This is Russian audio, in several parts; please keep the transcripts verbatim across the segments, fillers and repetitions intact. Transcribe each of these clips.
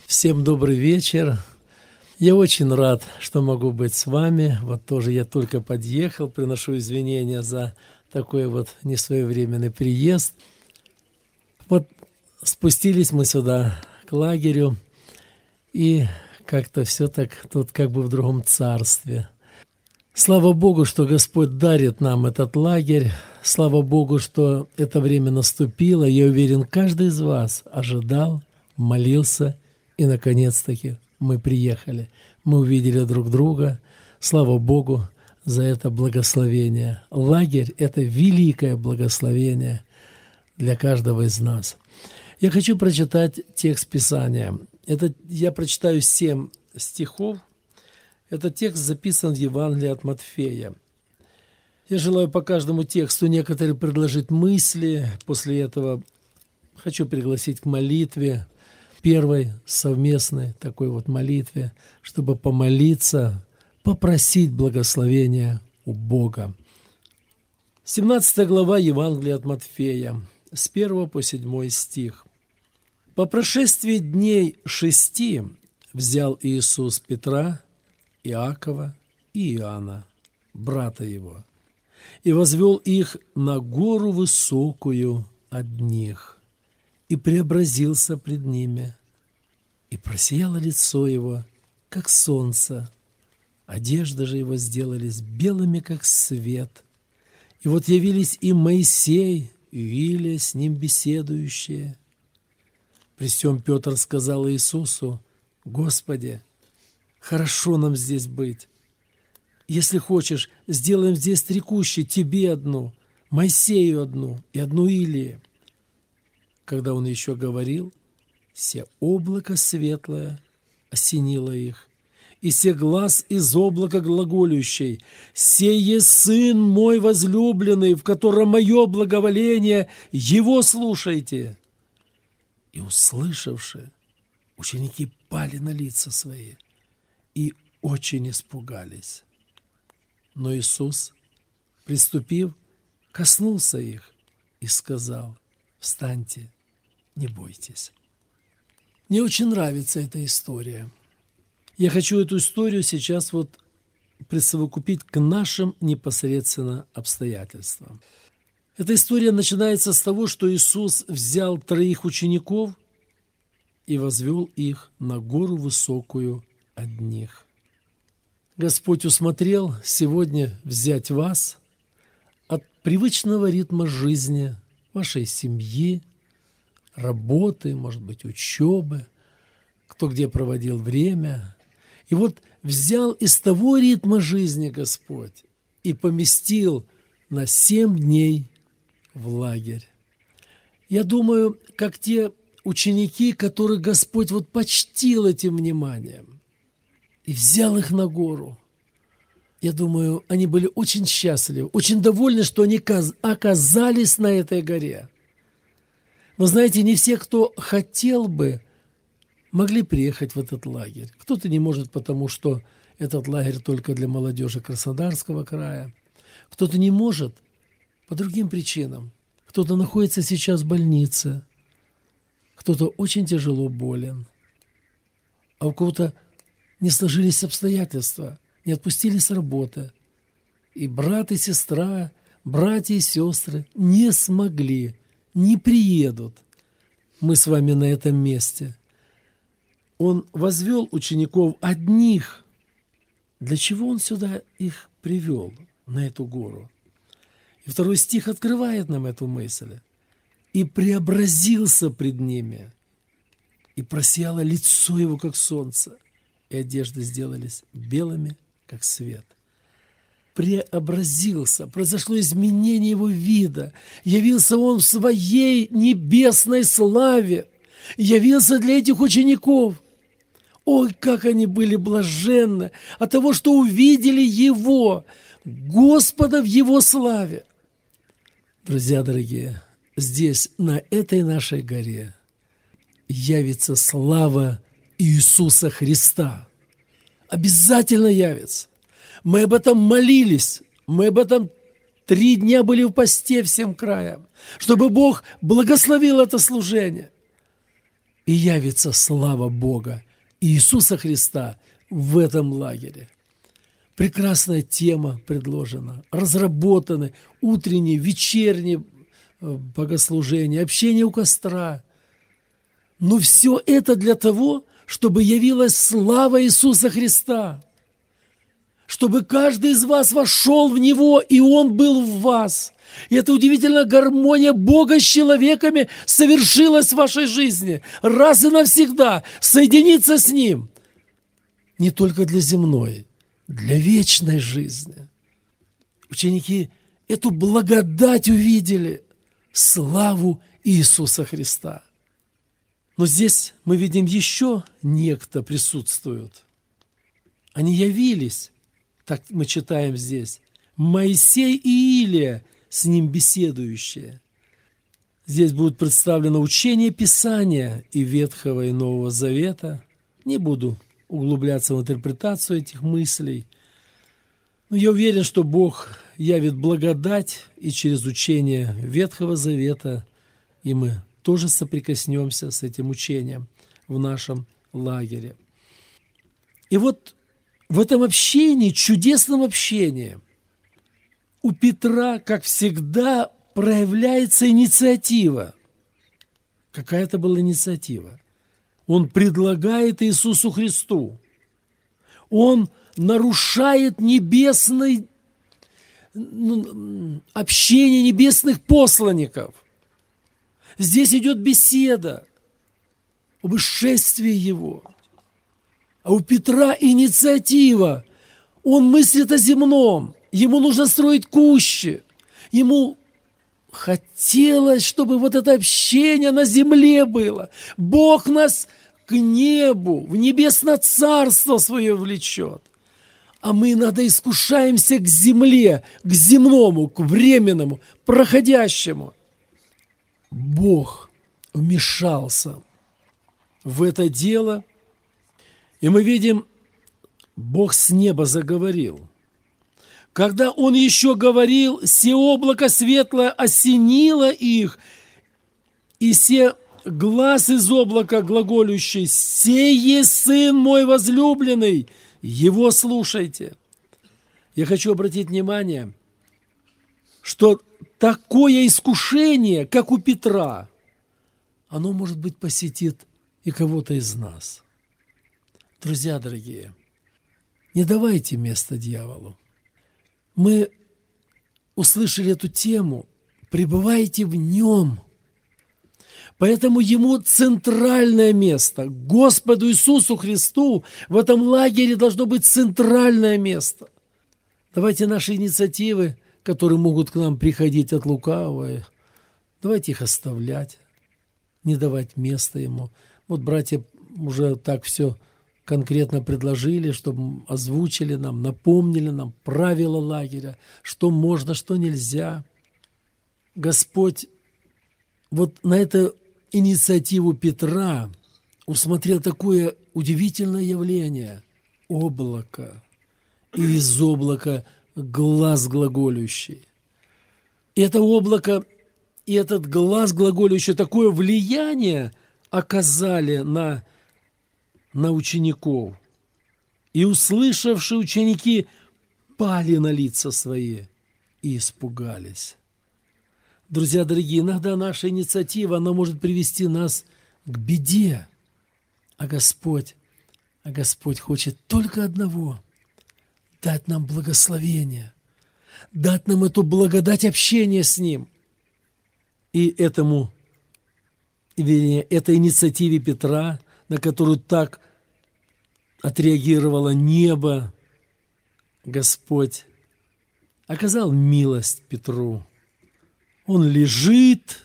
Всем добрый вечер. Я очень рад, что могу быть с вами. Вот тоже я только подъехал, приношу извинения за такой вот несвоевременный приезд. Вот спустились мы сюда, к лагерю, и как-то все так тут как бы в другом царстве. Слава Богу, что Господь дарит нам этот лагерь. Слава Богу, что это время наступило. Я уверен, каждый из вас ожидал, молился, и, наконец-таки, мы приехали. Мы увидели друг друга. Слава Богу за это благословение. Лагерь – это великое благословение для каждого из нас. Я хочу прочитать текст Писания. Это, я прочитаю семь стихов. Этот текст записан в Евангелии от Матфея. Я желаю по каждому тексту некоторые предложить мысли. После этого хочу пригласить к молитве, первой совместной такой вот молитве, чтобы помолиться, попросить благословения у Бога. семнадцатая глава Евангелия от Матфея, с первого по седьмой стих. «По прошествии дней шести взял Иисус Петра, Иакова и Иоанна, брата его, и возвел их на гору высокую одних, и преобразился пред ними, и просияло лицо его, как солнце, одежды же его сделались белыми, как свет. И вот явились им Моисей и Илия, с ним беседующие. При сем Петр сказал Иисусу: Господи, хорошо нам здесь быть. Если хочешь, сделаем здесь три кущи, тебе одну, Моисею одну и одну Илии. Когда он еще говорил, се облако светлое осенило их, и се глас из облака глаголющий: «Сее Сын мой возлюбленный, в котором мое благоволение, Его слушайте». И, услышавши, ученики пали на лица свои и очень испугались. Но Иисус, приступив, коснулся их и сказал: «Встаньте, не бойтесь». Мне очень нравится эта история. Я хочу эту историю сейчас вот присовокупить к нашим непосредственно обстоятельствам. Эта история начинается с того, что Иисус взял троих учеников и возвел их на гору высокую одних. Господь усмотрел сегодня взять вас от привычного ритма жизни, вашей семьи, работы, может быть, учебы, кто где проводил время. И вот взял из того ритма жизни Господь и поместил на семь дней в лагерь. Я думаю, как те ученики, которых Господь вот почтил этим вниманием и взял их на гору. Я думаю, они были очень счастливы, очень довольны, что они оказались на этой горе. Вы знаете, не все, кто хотел бы, могли приехать в этот лагерь. Кто-то не может, потому что этот лагерь только для молодежи Краснодарского края. Кто-то не может по другим причинам. Кто-то находится сейчас в больнице. Кто-то очень тяжело болен. А у кого-то не сложились обстоятельства, не отпустили с работы. И брат и сестра, братья и сестры не смогли, не приедут. Мы с вами на этом месте. Он возвел учеников одних. Для чего он сюда их привел, на эту гору? И второй стих открывает нам эту мысль. «И преобразился пред ними, и просияло лицо его, как солнце, и одежды сделались белыми, как свет». Преобразился, произошло изменение его вида. Явился он в своей небесной славе. Явился для этих учеников. Ой, как они были блаженны от того, что увидели Его, Господа в Его славе. Друзья дорогие, здесь, на этой нашей горе, явится слава Иисуса Христа. Обязательно явится. Мы об этом молились, мы об этом три дня были в посте всем краям, чтобы Бог благословил это служение. и явится слава Бога и Иисуса Христа в этом лагере. Прекрасная тема предложена, разработаны утренние, вечерние богослужения, общение у костра. Но все это для того, чтобы явилась слава Иисуса Христа, чтобы каждый из вас вошел в Него, и Он был в вас. И эта удивительная гармония Бога с человеками совершилась в вашей жизни. Раз и навсегда соединиться с Ним. Не только для земной, для вечной жизни. Ученики эту благодать увидели, славу Иисуса Христа. Но здесь мы видим еще некто присутствует. Они явились, так мы читаем здесь, Моисей и Илия, с ним беседующие. Здесь будет представлено учение Писания и Ветхого, и Нового Завета. Не буду углубляться в интерпретацию этих мыслей, но я уверен, что Бог явит благодать и через учение Ветхого Завета, и мы тоже соприкоснемся с этим учением в нашем лагере. И вот в этом общении, чудесном общении, у Петра, как всегда, проявляется инициатива. Какая-то была инициатива. Он предлагает Иисусу Христу. Он нарушает небесное общение небесных посланников. Здесь идет беседа об исшествии Его. А у Петра инициатива. Он мыслит о земном. Ему нужно строить кущи. Ему хотелось, чтобы вот это общение на земле было. Бог нас к небу, в небесное царство свое влечет. А мы иногда искушаемся к земле, к земному, к временному, проходящему. Бог вмешался в это дело, и мы видим, Бог с неба заговорил. Когда Он еще говорил, се облако светлое осенило их, и се глас из облака глаголющий, «Сей Сын мой возлюбленный, Его слушайте». Я хочу обратить внимание, что такое искушение, как у Петра, оно, может быть, посетит и кого-то из нас. Друзья дорогие, не давайте место дьяволу. Мы услышали эту тему, пребывайте в нем. Поэтому ему центральное место. Господу Иисусу Христу в этом лагере должно быть центральное место. Давайте наши инициативы, которые могут к нам приходить от лукавого, давайте их оставлять, не давать места ему. Вот братья уже так все конкретно предложили, чтобы озвучили нам, напомнили нам правила лагеря, что можно, что нельзя. Господь вот на эту инициативу Петра усмотрел такое удивительное явление – облако, и из облака глаз глаголющий. И это облако и этот глаз глаголющий такое влияние оказали на на учеников. И услышавшие ученики пали на лица свои и испугались. Друзья дорогие, иногда наша инициатива, она может привести нас к беде. А Господь, а Господь хочет только одного – дать нам благословение, дать нам эту благодать общения с Ним. И этому, вернее, этой инициативе Петра, на которую так отреагировало небо, Господь оказал милость Петру. Он лежит,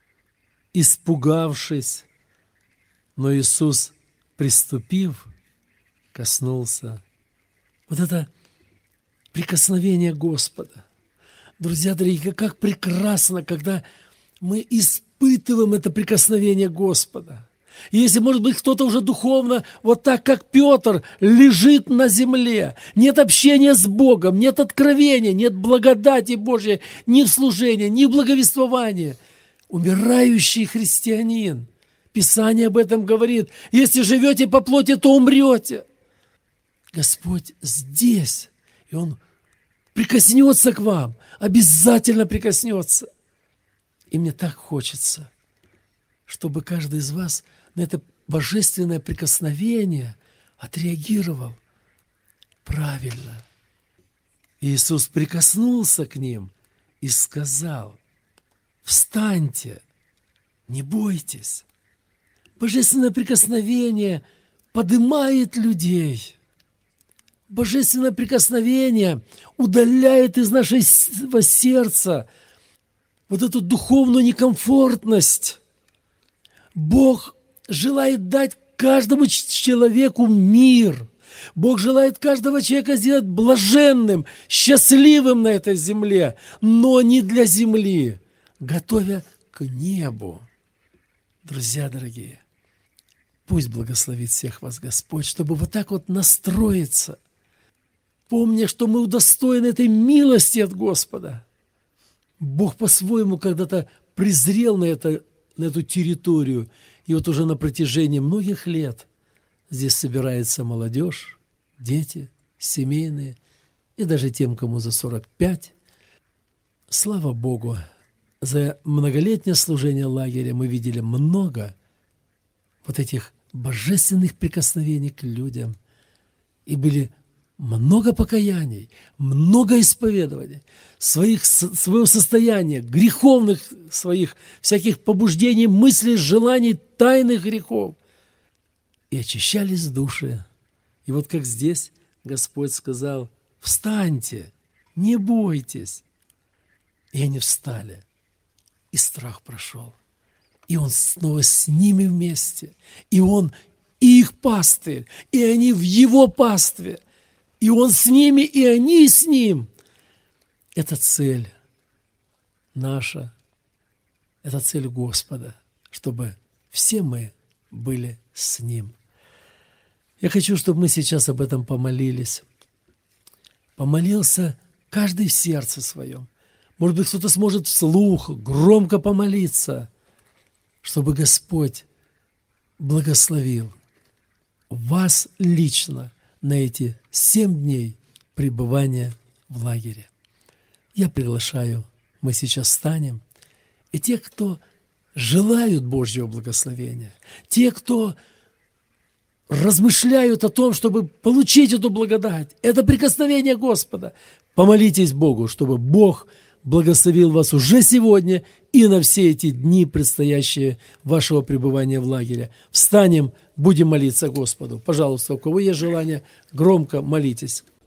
испугавшись, но Иисус, приступив, коснулся. Вот это прикосновение Господа. Друзья дорогие, как прекрасно, когда мы испытываем это прикосновение Господа. И если, может быть, кто-то уже духовно, вот так, как Петр, лежит на земле, нет общения с Богом, нет откровения, нет благодати Божьей ни в служении, ни в благовествовании. Умирающий христианин, Писание об этом говорит. Если живете по плоти, то умрете. Господь здесь, и Он прикоснется к вам, обязательно прикоснется. И мне так хочется, чтобы каждый из вас на это божественное прикосновение отреагировал правильно. Иисус прикоснулся к ним и сказал: встаньте, не бойтесь. Божественное прикосновение поднимает людей. Божественное прикосновение удаляет из нашего сердца вот эту духовную некомфортность. Бог желает дать каждому человеку мир. Бог желает каждого человека сделать блаженным, счастливым на этой земле, но не для земли, готовя к небу. Друзья дорогие, пусть благословит всех вас Господь, чтобы вот так вот настроиться, помня, что мы удостоены этой милости от Господа. Бог по-своему когда-то презрел на, это, на эту территорию, и вот уже на протяжении многих лет здесь собирается молодежь, дети, семейные, и даже тем, кому за сорок пять. Слава Богу, за многолетнее служение лагеря мы видели много вот этих божественных прикосновений к людям, и были много покаяний, много исповедований своих, своего состояния, греховных своих, всяких побуждений, мыслей, желаний, тайных грехов. И очищались души. И вот как здесь Господь сказал: встаньте, не бойтесь. И они встали, и страх прошел. И Он снова с ними вместе. И Он и их пастырь, и они в Его пастве. И Он с ними, и они с Ним. Это цель наша, это цель Господа, чтобы все мы были с Ним. Я хочу, чтобы мы сейчас об этом помолились. Помолился каждый в сердце своем. Может быть, кто-то сможет вслух громко помолиться, чтобы Господь благословил вас лично на эти семь дней пребывания в лагере. Я приглашаю, мы сейчас встанем, и те, кто желают Божьего благословения, те, кто размышляют о том, чтобы получить эту благодать, это прикосновение Господа, помолитесь Богу, чтобы Бог благословил вас уже сегодня и на все эти дни, предстоящие вашего пребывания в лагере. Встанем, будем молиться Господу. Пожалуйста, у кого есть желание, громко молитесь.